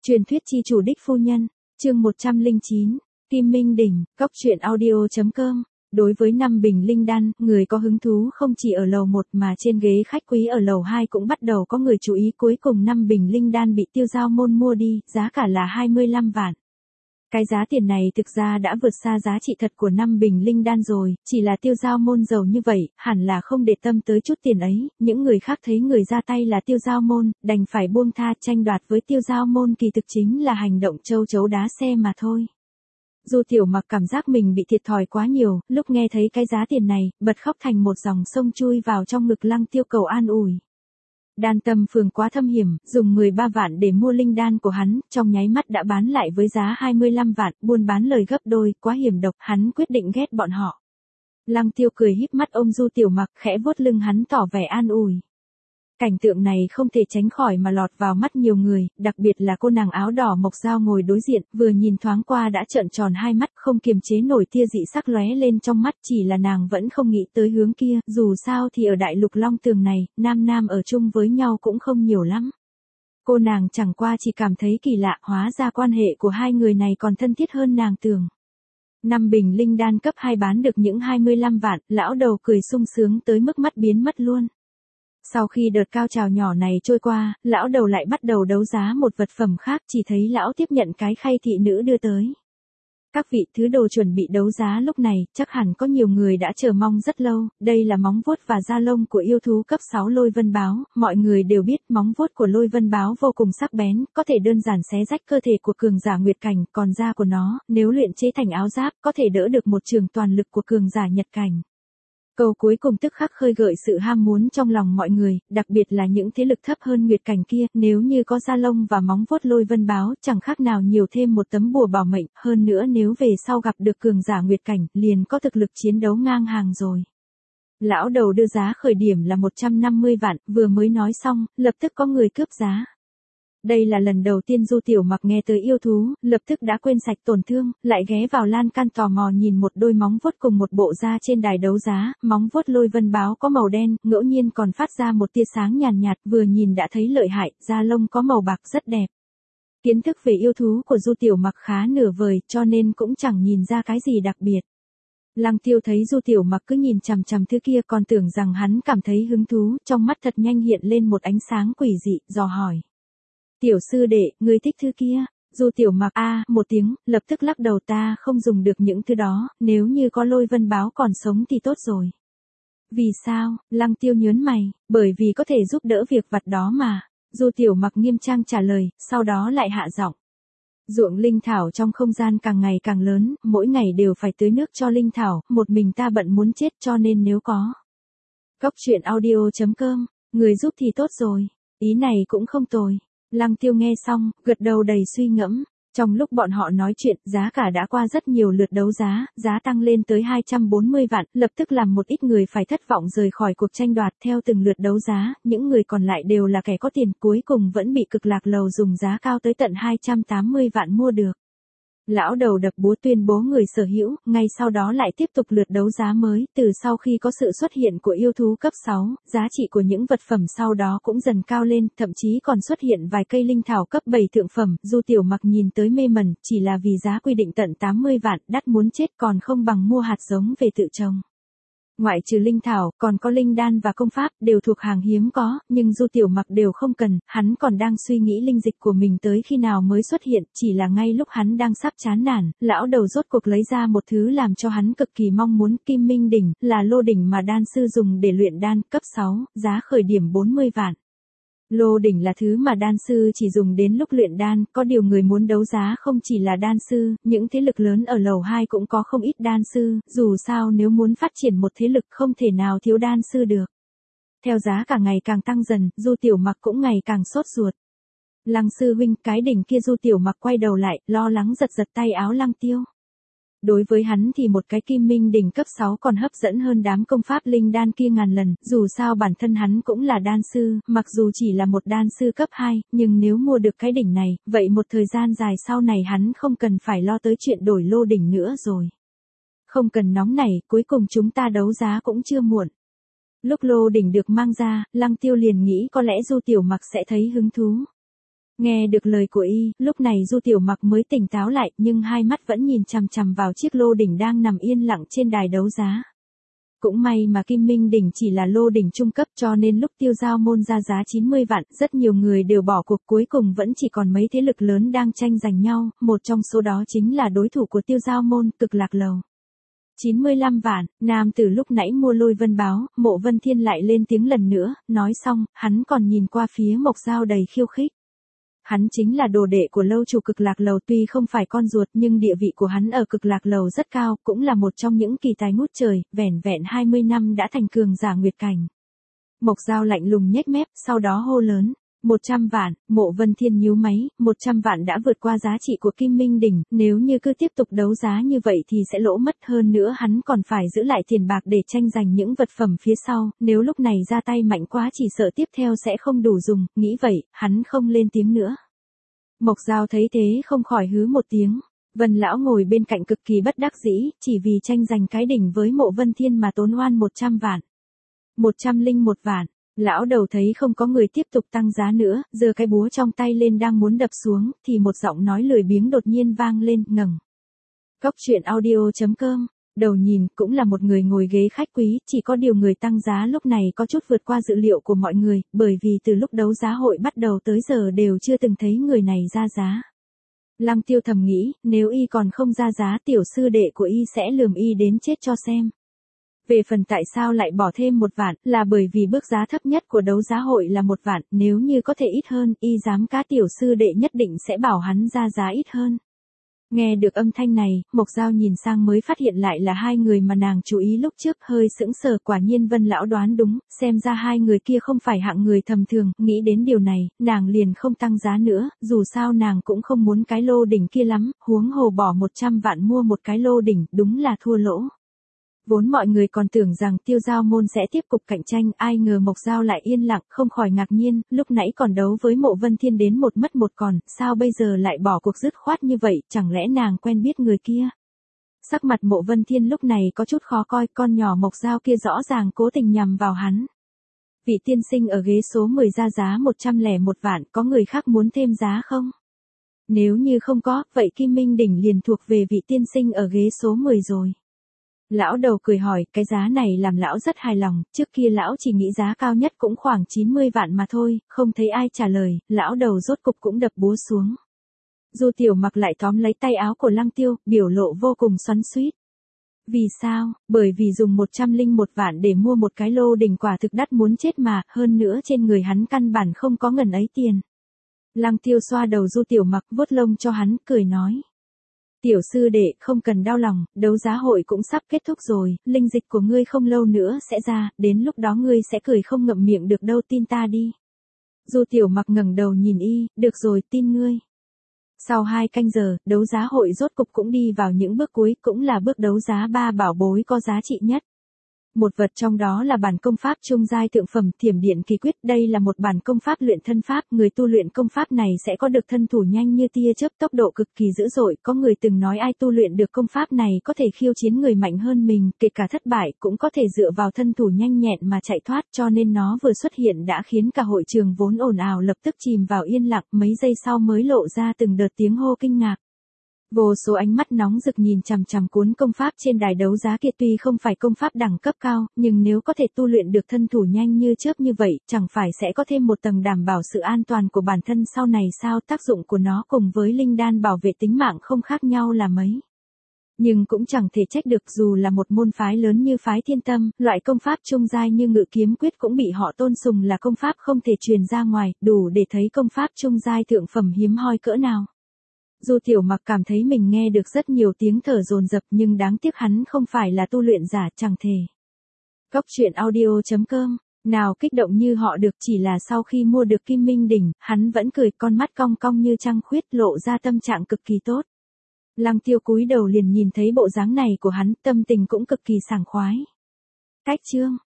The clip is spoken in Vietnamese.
Truyền thuyết chi chủ đích phu nhân, chương 109, Kim Minh Đỉnh, Cóc truyện audio.com. Đối với 5 bình linh đan, người có hứng thú không chỉ ở lầu 1 mà trên ghế khách quý ở lầu 2 cũng bắt đầu có người chú ý. Cuối cùng 5 bình linh đan bị Tiêu Giao Môn mua đi, giá cả là 25 vạn. Cái giá tiền này thực ra đã vượt xa giá trị thật của 5 bình linh đan rồi, chỉ là Tiêu Giao Môn giàu như vậy, hẳn là không để tâm tới chút tiền ấy, những người khác thấy người ra tay là Tiêu Giao Môn, đành phải buông tha. Tranh đoạt với Tiêu Giao Môn kỳ thực chính là hành động châu chấu đá xe mà thôi. Du Tiểu Mặc cảm giác mình bị thiệt thòi quá nhiều, lúc nghe thấy cái giá tiền này, bật khóc thành một dòng sông chui vào trong ngực Lăng Tiêu cầu an ủi. Đan Tâm Phường quá thâm hiểm, dùng 13 vạn để mua linh đan của hắn, trong nháy mắt đã bán lại với giá 25 vạn, buôn bán lời gấp đôi, quá hiểm độc, hắn quyết định ghét bọn họ. Lăng Tiêu cười híp mắt ôm Du Tiểu Mặc, khẽ vuốt lưng hắn tỏ vẻ an ủi. Cảnh tượng này không thể tránh khỏi mà lọt vào mắt nhiều người, đặc biệt là cô nàng áo đỏ Mộc Dao ngồi đối diện, vừa nhìn thoáng qua đã trợn tròn hai mắt, không kiềm chế nổi tia dị sắc lóe lên trong mắt, chỉ là nàng vẫn không nghĩ tới hướng kia, dù sao thì ở đại lục Long Tường này, nam ở chung với nhau cũng không nhiều lắm. Cô nàng chẳng qua chỉ cảm thấy kỳ lạ, hóa ra quan hệ của hai người này còn thân thiết hơn nàng tưởng. 5 bình linh đan cấp 2 bán được những 25 vạn, lão đầu cười sung sướng tới mức mắt biến mất luôn. Sau khi đợt cao trào nhỏ này trôi qua, lão đầu lại bắt đầu đấu giá một vật phẩm khác, chỉ thấy lão tiếp nhận cái khay thị nữ đưa tới. Các vị, thứ đồ chuẩn bị đấu giá lúc này, chắc hẳn có nhiều người đã chờ mong rất lâu, đây là móng vuốt và da lông của yêu thú cấp 6 Lôi Vân Báo, mọi người đều biết móng vuốt của Lôi Vân Báo vô cùng sắc bén, có thể đơn giản xé rách cơ thể của cường giả Nguyệt Cảnh, còn da của nó, nếu luyện chế thành áo giáp, có thể đỡ được một trường toàn lực của cường giả Nhật Cảnh. Câu cuối cùng tức khắc khơi gợi sự ham muốn trong lòng mọi người, đặc biệt là những thế lực thấp hơn Nguyệt Cảnh kia, nếu như có da lông và móng vuốt Lôi Vân Báo, chẳng khác nào nhiều thêm một tấm bùa bảo mệnh, hơn nữa nếu về sau gặp được cường giả Nguyệt Cảnh, liền có thực lực chiến đấu ngang hàng rồi. Lão đầu đưa giá khởi điểm là 150 vạn, vừa mới nói xong, lập tức có người cướp giá. Đây là lần đầu tiên Du Tiểu Mặc nghe tới yêu thú, lập tức đã quên sạch tổn thương, lại ghé vào lan can tò mò nhìn một đôi móng vuốt cùng một bộ da trên đài đấu giá, móng vuốt Lôi Vân Báo có màu đen, ngẫu nhiên còn phát ra một tia sáng nhàn nhạt, vừa nhìn đã thấy lợi hại, da lông có màu bạc rất đẹp. Kiến thức về yêu thú của Du Tiểu Mặc khá nửa vời, cho nên cũng chẳng nhìn ra cái gì đặc biệt. Lăng Tiêu thấy Du Tiểu Mặc cứ nhìn chằm chằm thứ kia, còn tưởng rằng hắn cảm thấy hứng thú, trong mắt thật nhanh hiện lên một ánh sáng quỷ dị, dò hỏi. Tiểu sư đệ, ngươi thích thứ kia? Du Tiểu Mặc một tiếng, lập tức lắc đầu, ta không dùng được những thứ đó, nếu như có Lôi Vân Báo còn sống thì tốt rồi. Vì sao? Lăng Tiêu nhớn mày, bởi vì có thể giúp đỡ việc vặt đó mà. Du Tiểu Mặc nghiêm trang trả lời, sau đó lại hạ giọng. Ruộng linh thảo trong không gian càng ngày càng lớn, mỗi ngày đều phải tưới nước cho linh thảo, một mình ta bận muốn chết, cho nên nếu có. Cóc truyện audio.com, người giúp thì tốt rồi, ý này cũng không tồi. Lăng Tiêu nghe xong, gật đầu đầy suy ngẫm. Trong lúc bọn họ nói chuyện, giá cả đã qua rất nhiều lượt đấu giá, giá tăng lên tới 240 vạn, lập tức làm một ít người phải thất vọng rời khỏi cuộc tranh đoạt. Theo từng lượt đấu giá, những người còn lại đều là kẻ có tiền, cuối cùng vẫn bị Cực Lạc Lầu dùng giá cao tới tận 280 vạn mua được. Lão đầu đập búa tuyên bố người sở hữu, ngay sau đó lại tiếp tục lượt đấu giá mới, từ sau khi có sự xuất hiện của yêu thú cấp 6, giá trị của những vật phẩm sau đó cũng dần cao lên, thậm chí còn xuất hiện vài cây linh thảo cấp 7 thượng phẩm, Du Tiểu Mặc nhìn tới mê mẩn, chỉ là vì giá quy định tận 80 vạn, đắt muốn chết, còn không bằng mua hạt giống về tự trồng. Ngoại trừ linh thảo, còn có linh đan và công pháp, đều thuộc hàng hiếm có, nhưng Du Tiểu Mặc đều không cần, hắn còn đang suy nghĩ linh dịch của mình tới khi nào mới xuất hiện, chỉ là ngay lúc hắn đang sắp chán nản, lão đầu rốt cuộc lấy ra một thứ làm cho hắn cực kỳ mong muốn, Kim Minh Đỉnh, là lô đỉnh mà đan sư dùng để luyện đan, cấp 6, giá khởi điểm 40 vạn. Lô đỉnh là thứ mà đan sư chỉ dùng đến lúc luyện đan, có điều người muốn đấu giá không chỉ là đan sư, những thế lực lớn ở lầu 2 cũng có không ít đan sư, dù sao nếu muốn phát triển một thế lực không thể nào thiếu đan sư được. Theo giá cả ngày càng tăng dần, Du Tiểu Mặc cũng ngày càng sốt ruột. Lăng sư huynh, cái đỉnh kia. Du Tiểu Mặc quay đầu lại, lo lắng giật tay áo Lăng Tiêu. Đối với hắn thì một cái Kim Minh Đỉnh cấp 6 còn hấp dẫn hơn đám công pháp linh đan kia ngàn lần, dù sao bản thân hắn cũng là đan sư, mặc dù chỉ là một đan sư cấp 2, nhưng nếu mua được cái đỉnh này, vậy một thời gian dài sau này hắn không cần phải lo tới chuyện đổi lô đỉnh nữa rồi. Không cần nóng nảy, cuối cùng chúng ta đấu giá cũng chưa muộn. Lúc lô đỉnh được mang ra, Lăng Tiêu liền nghĩ có lẽ Du Tiểu Mặc sẽ thấy hứng thú. Nghe được lời của y, lúc này Du Tiểu Mặc mới tỉnh táo lại, nhưng hai mắt vẫn nhìn chằm chằm vào chiếc lô đỉnh đang nằm yên lặng trên đài đấu giá. Cũng may mà Kim Minh đỉnh chỉ là lô đỉnh trung cấp, cho nên lúc Tiêu Giao Môn ra giá 90 vạn, rất nhiều người đều bỏ cuộc, cuối cùng vẫn chỉ còn mấy thế lực lớn đang tranh giành nhau, một trong số đó chính là đối thủ của Tiêu Giao Môn, Cực Lạc Lầu. 95 vạn, nam tử lúc nãy mua Lôi Vân báo, Mộ Vân Thiên lại lên tiếng lần nữa, nói xong, hắn còn nhìn qua phía Mộc Giao đầy khiêu khích. Hắn chính là đồ đệ của lâu chủ Cực Lạc Lầu, tuy không phải con ruột nhưng địa vị của hắn ở Cực Lạc Lầu rất cao, cũng là một trong những kỳ tài ngút trời, vẻn vẹn 20 năm đã thành cường giả nguyệt cảnh. Mộc Giao lạnh lùng nhếch mép, sau đó hô lớn, 100 vạn, Mộ Vân Thiên nhíu máy, 100 vạn đã vượt qua giá trị của Kim Minh đỉnh, nếu như cứ tiếp tục đấu giá như vậy thì sẽ lỗ mất, hơn nữa hắn còn phải giữ lại tiền bạc để tranh giành những vật phẩm phía sau, nếu lúc này ra tay mạnh quá chỉ sợ tiếp theo sẽ không đủ dùng, nghĩ vậy, hắn không lên tiếng nữa. Mộc Giao thấy thế không khỏi hứ một tiếng. Vân lão ngồi bên cạnh cực kỳ bất đắc dĩ, chỉ vì tranh giành cái đỉnh với Mộ Vân Thiên mà tốn oan 100 vạn. 101 vạn. Lão đầu thấy không có người tiếp tục tăng giá nữa, giơ cái búa trong tay lên đang muốn đập xuống, thì một giọng nói lười biếng đột nhiên vang lên, ngẩng. Cóc truyện audio.com, đầu nhìn, cũng là một người ngồi ghế khách quý, chỉ có điều người tăng giá lúc này có chút vượt qua dự liệu của mọi người, bởi vì từ lúc đấu giá hội bắt đầu tới giờ đều chưa từng thấy người này ra giá. Lăng Tiêu thầm nghĩ, nếu y còn không ra giá tiểu sư đệ của y sẽ lườm y đến chết cho xem. Về phần tại sao lại bỏ thêm 1 vạn, là bởi vì bước giá thấp nhất của đấu giá hội là 1 vạn, nếu như có thể ít hơn, y dám cá tiểu sư đệ nhất định sẽ bảo hắn ra giá ít hơn. Nghe được âm thanh này, Mộc Giao nhìn sang mới phát hiện lại là hai người mà nàng chú ý lúc trước, hơi sững sờ, quả nhiên Vân lão đoán đúng, xem ra hai người kia không phải hạng người tầm thường, nghĩ đến điều này, nàng liền không tăng giá nữa, dù sao nàng cũng không muốn cái lô đỉnh kia lắm, huống hồ bỏ 100 vạn mua một cái lô đỉnh, đúng là thua lỗ. Vốn mọi người còn tưởng rằng Tiêu Giao Môn sẽ tiếp tục cạnh tranh, ai ngờ Mộc Giao lại yên lặng, không khỏi ngạc nhiên, lúc nãy còn đấu với Mộ Vân Thiên đến một mất một còn, sao bây giờ lại bỏ cuộc dứt khoát như vậy, chẳng lẽ nàng quen biết người kia? Sắc mặt Mộ Vân Thiên lúc này có chút khó coi, con nhỏ Mộc Giao kia rõ ràng cố tình nhằm vào hắn. Vị tiên sinh ở ghế số 10 ra giá 101 vạn, có người khác muốn thêm giá không? Nếu như không có, vậy Kim Minh đỉnh liền thuộc về vị tiên sinh ở ghế số 10 rồi. Lão đầu cười hỏi, cái giá này làm lão rất hài lòng, trước kia lão chỉ nghĩ giá cao nhất cũng khoảng 90 vạn mà thôi, không thấy ai trả lời, lão đầu rốt cục cũng đập búa xuống. Du Tiểu Mặc lại tóm lấy tay áo của Lăng Tiêu, biểu lộ vô cùng xoắn xuýt. Vì sao? Bởi vì dùng 101 vạn để mua một cái lô đỉnh quả thực đắt muốn chết mà, hơn nữa trên người hắn căn bản không có ngần ấy tiền. Lăng Tiêu xoa đầu Du Tiểu Mặc, vuốt lông cho hắn, cười nói. Tiểu sư đệ, không cần đau lòng, đấu giá hội cũng sắp kết thúc rồi, linh dịch của ngươi không lâu nữa sẽ ra, đến lúc đó ngươi sẽ cười không ngậm miệng được đâu, tin ta đi. Du Tiểu Mặc ngẩng đầu nhìn y, được rồi, tin ngươi. Sau 2 canh giờ, đấu giá hội rốt cục cũng đi vào những bước cuối, cũng là bước đấu giá 3 bảo bối có giá trị nhất. Một vật trong đó là bản công pháp trung giai thượng phẩm Thiểm Điện Kỳ Quyết, đây là một bản công pháp luyện thân pháp, người tu luyện công pháp này sẽ có được thân thủ nhanh như tia chớp, tốc độ cực kỳ dữ dội, có người từng nói ai tu luyện được công pháp này có thể khiêu chiến người mạnh hơn mình, kể cả thất bại cũng có thể dựa vào thân thủ nhanh nhẹn mà chạy thoát, cho nên nó vừa xuất hiện đã khiến cả hội trường vốn ồn ào lập tức chìm vào yên lặng, mấy giây sau mới lộ ra từng đợt tiếng hô kinh ngạc. Vô số ánh mắt nóng rực nhìn chằm chằm cuốn công pháp trên đài đấu giá kia, tuy không phải công pháp đẳng cấp cao, nhưng nếu có thể tu luyện được thân thủ nhanh như chớp như vậy, chẳng phải sẽ có thêm một tầng đảm bảo sự an toàn của bản thân sau này sao? Tác dụng của nó cùng với linh đan bảo vệ tính mạng không khác nhau là mấy. Nhưng cũng chẳng thể trách được, dù là một môn phái lớn như phái Thiên Tâm, loại công pháp trung giai như Ngự Kiếm Quyết cũng bị họ tôn sùng là công pháp không thể truyền ra ngoài, đủ để thấy công pháp trung giai thượng phẩm hiếm hoi cỡ nào. Du Tiểu Mặc cảm thấy mình nghe được rất nhiều tiếng thở dồn dập, nhưng đáng tiếc hắn không phải là tu luyện giả, chẳng thể. Cóc truyện audio.com, nào kích động như họ được, chỉ là sau khi mua được Kim Minh đỉnh, hắn vẫn cười, con mắt cong cong như trăng khuyết, lộ ra tâm trạng cực kỳ tốt. Lăng Tiêu cúi đầu liền nhìn thấy bộ dáng này của hắn, tâm tình cũng cực kỳ sảng khoái. Cách chương